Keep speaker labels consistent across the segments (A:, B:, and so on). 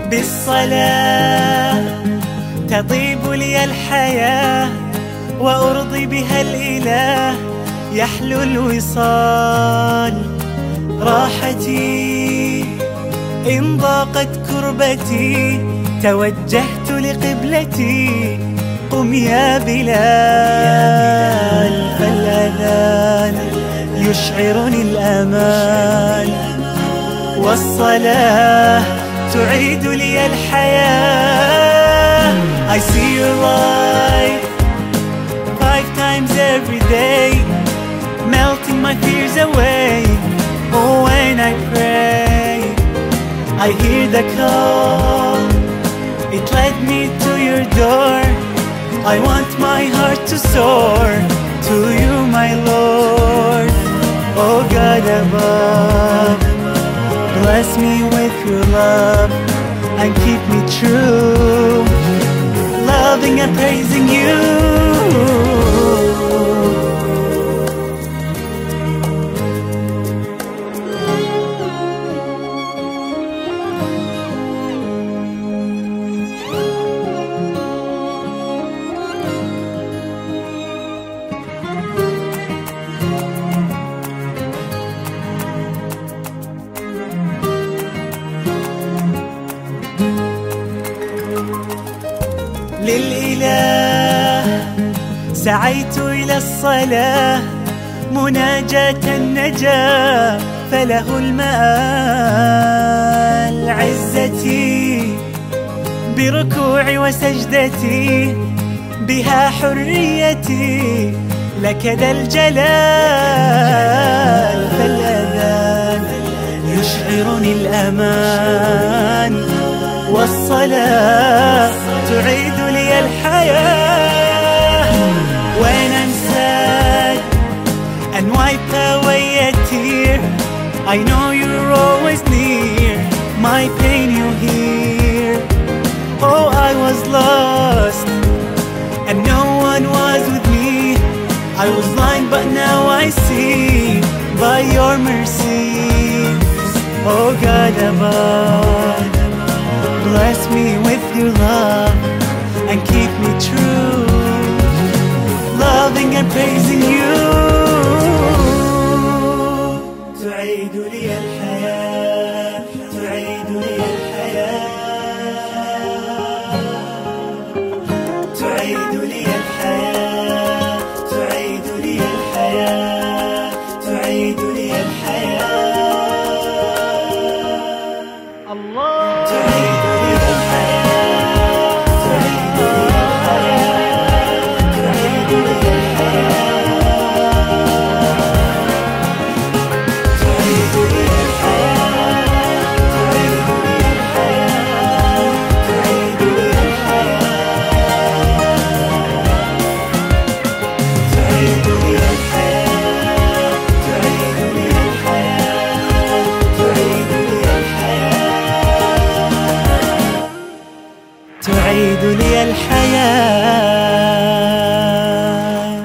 A: بالصلاة تطيب لي الحياة وأرضي بها الإله، يحلو الوصال راحتي إن ضاقت كربتي، توجهت لقبلتي قم يا بلال، فالأذان يشعرني الأمان والصلاة تعيد لي الحياة. I see your light 5 times every day, melting my fears away. Oh, when I pray, I hear the call, it led me to your door. I want my heart to soar to you, my Lord. Oh God above, bless me with your love and keep me true, loving and praising you. للإله سعيت إلى الصلاة مناجاة النجاة، فله المآل عزتي بركوعي وسجدتي، بها حريتي لك ذا الجلال. فالأذان يشعرني الأمان والصلاة تعيد لي الحياة. When I'm sad and wipe away a tear, I know you're always near, my pain you hear. Oh, I was lost and no one was with me, I was blind but now I see by your mercies. Oh God above, bless me with your love and keep me true, loving and praising you. تعيد لي الحياة، تعيد لي الحياة، تعيد لي الحياة، تعيد لي الحياة، تعيد لي الحياة. الله تعيد لي الحياة، تعيد لي الحياة، تعيد لي الحياة، تعيد لي الحياة، تعيد لي الحياة، تعيد لي الحياة، تعيد لي الحياة، تعيد لي الحياة.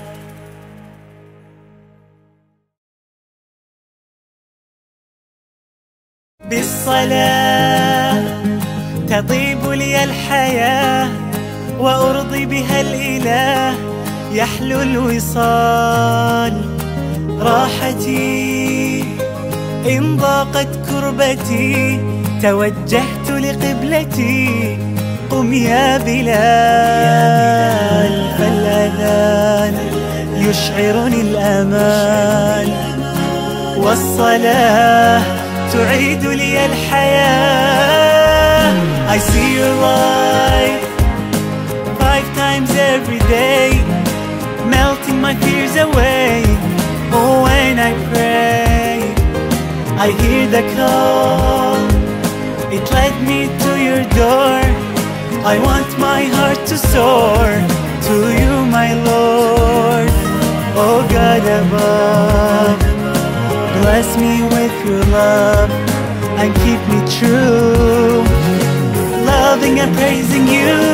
A: بالصلاة تطيب لي الحياة وأرضي بها الإله، يحلو الوصال راحتي إن ضاقت كربتي، توجهت لقبلتي قم يا بلال، فالأذان يشعرني الأمان والصلاة تعيد لي الحياة. I see your light 5 times every day, melting my fears away. Oh, when I pray, I hear the call, it led me to your door. I want my heart to soar to you, my Lord. Oh God above, bless me with your love and keep me true, loving and praising you.